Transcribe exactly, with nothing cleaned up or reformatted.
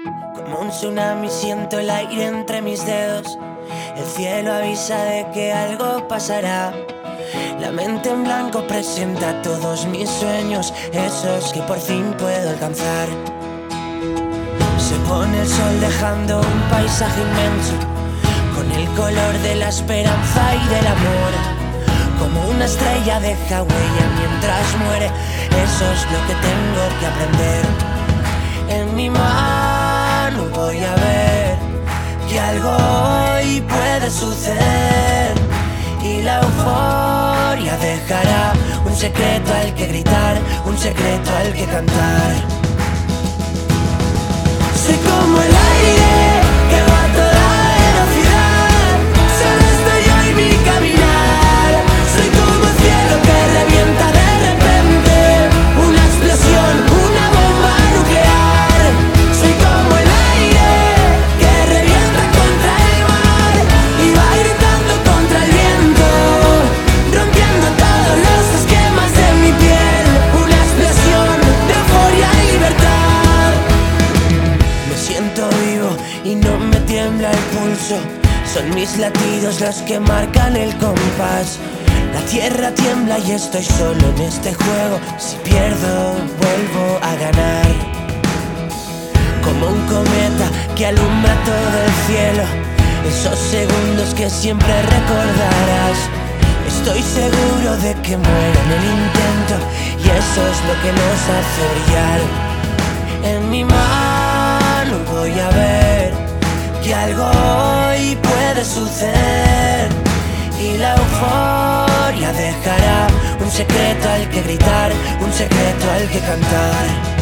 Como un tsunami siento el aire entre mis dedos. El cielo avisa de que algo pasará. La mente en blanco presenta todos mis sueños, esos que por fin puedo alcanzar. Se pone el sol dejando un paisaje inmenso, con el color de la esperanza y del amor. Como una estrella deja huella mientras muere, eso es lo que tengo que aprender. En mi mano voy a ver que algo hoy puede suceder, y la euforia dejará un secreto al que gritar, un secreto al que cantar. Soy como el aire que va a toda velocidad, solo estoy yo y mi caminar. Soy como el cielo que revienta de repente, una explosión, una bomba nuclear. Soy como el aire que revienta contra el mar y va gritando contra el viento, rompiendo todos los esquemas de mi piel. Una explosión de euforia y libertad. Me siento vivo y no me tiembla el pulso, son mis latidos los que marcan el compás. La tierra tiembla y estoy solo en este juego, si pierdo vuelvo a ganar. Como un cometa que alumbra todo el cielo, esos segundos que siempre recordarás. Estoy seguro de que muero en el intento, y eso es lo que nos hace brillar. En mi mano voy a ver que algo hoy puede suceder, y la euforia dejará un secreto al que gritar, un secreto al que cantar.